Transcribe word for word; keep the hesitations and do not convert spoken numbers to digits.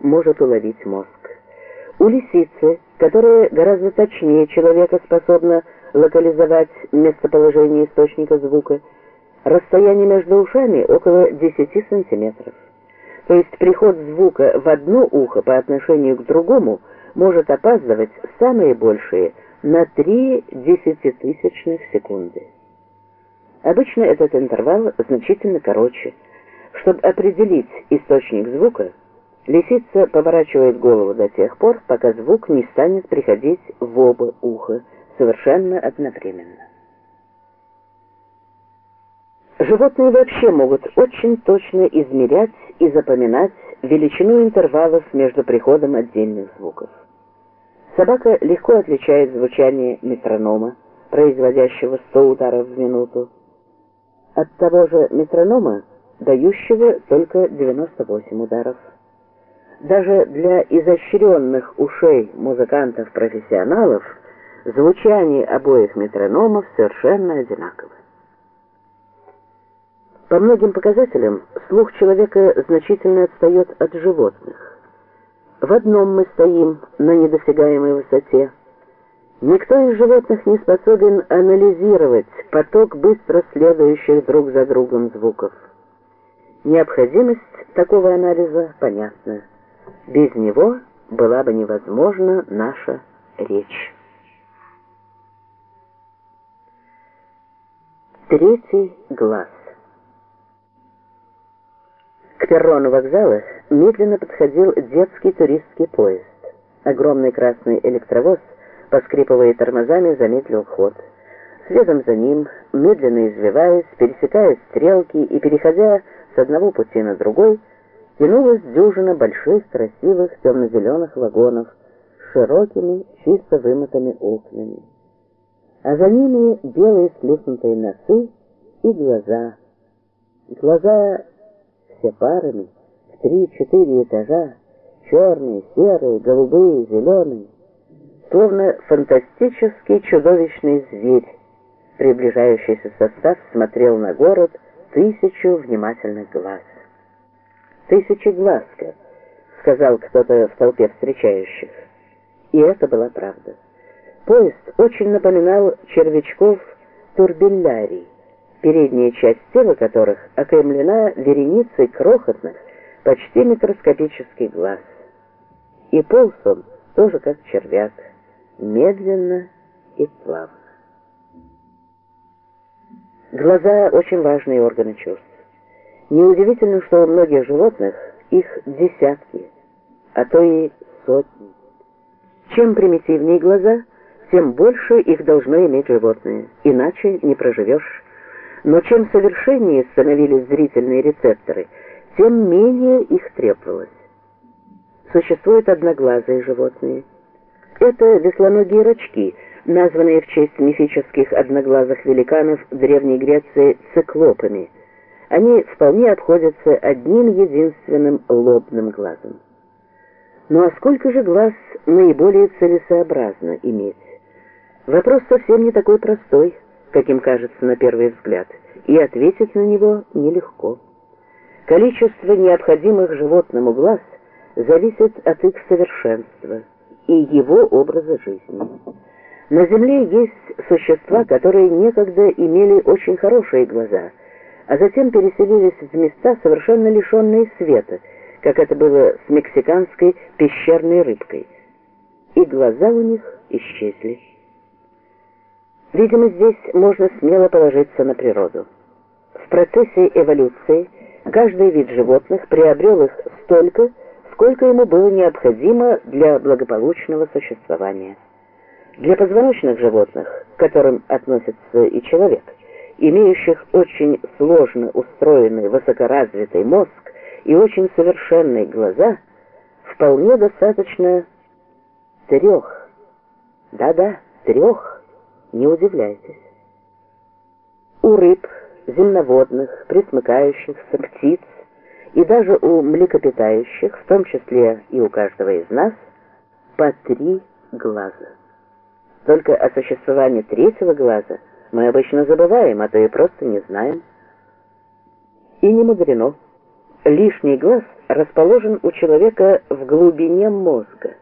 может уловить мозг. У лисицы, которая гораздо точнее человека способна локализовать местоположение источника звука, расстояние между ушами около десяти сантиметров. То есть приход звука в одно ухо по отношению к другому может опаздывать самые большие на три десятитысячных секунды. Обычно этот интервал значительно короче. Чтобы определить источник звука, лисица поворачивает голову до тех пор, пока звук не станет приходить в оба уха совершенно одновременно. Животные вообще могут очень точно измерять и запоминать величину интервалов между приходом отдельных звуков. Собака легко отличает звучание метронома, производящего сто ударов в минуту, от того же метронома, дающего только девяносто восемь ударов. Даже для изощренных ушей музыкантов-профессионалов звучание обоих метрономов совершенно одинаково. По многим показателям слух человека значительно отстает от животных. В одном мы стоим на недосягаемой высоте. Никто из животных не способен анализировать поток быстро следующих друг за другом звуков. Необходимость такого анализа понятна. Без него была бы невозможна наша речь. Третий глаз. К перрону вокзала медленно подходил детский туристский поезд. Огромный красный электровоз, поскрипывая тормозами, замедлил ход. Следом за ним, медленно извиваясь, пересекая стрелки и переходя с одного пути на другой, тянулась дюжина больших, красивых, темно-зеленых вагонов с широкими, чисто вымытыми окнами. А за ними белые сплюснутые носы и глаза. Глаза все парами, в три-четыре этажа, черные, серые, голубые, зеленые, словно фантастический чудовищный зверь. Приближающийся состав смотрел на город тысячу внимательных глаз. «Тысячеглазка», — сказал кто-то в толпе встречающих. И это была правда. Поезд очень напоминал червячков турбиллярий, передняя часть тела которых окаймлена вереницей крохотных, почти микроскопических глаз. И полз он тоже как червяк, медленно и плавно. Глаза — очень важные органы чувств. Неудивительно, что у многих животных их десятки, а то и сотни. Чем примитивнее глаза, тем больше их должно иметь животное, иначе не проживешь. Но чем совершеннее становились зрительные рецепторы, тем менее их требовалось. Существуют одноглазые животные. Это веслоногие рачки, названные в честь мифических одноглазых великанов Древней Греции циклопами. Они вполне обходятся одним единственным лобным глазом. Ну а сколько же глаз наиболее целесообразно иметь? Вопрос совсем не такой простой, каким кажется на первый взгляд, и ответить на него нелегко. Количество необходимых животному глаз зависит от их совершенства и его образа жизни. На Земле есть существа, которые некогда имели очень хорошие глаза, а затем переселились в места, совершенно лишенные света, как это было с мексиканской пещерной рыбкой. И глаза у них исчезли. Видимо, здесь можно смело положиться на природу. В процессе эволюции каждый вид животных приобрел их столько, сколько ему было необходимо для благополучного существования. Для позвоночных животных, к которым относится и человек, имеющих очень сложно устроенный высокоразвитый мозг и очень совершенные глаза, вполне достаточно трех. Да-да, трех. Не удивляйтесь. У рыб, земноводных, пресмыкающихся, птиц и даже у млекопитающих, в том числе и у каждого из нас, по три глаза. Только о существовании третьего глаза мы обычно забываем, а то и просто не знаем. И не мудрено. Лишний глаз расположен у человека в глубине мозга.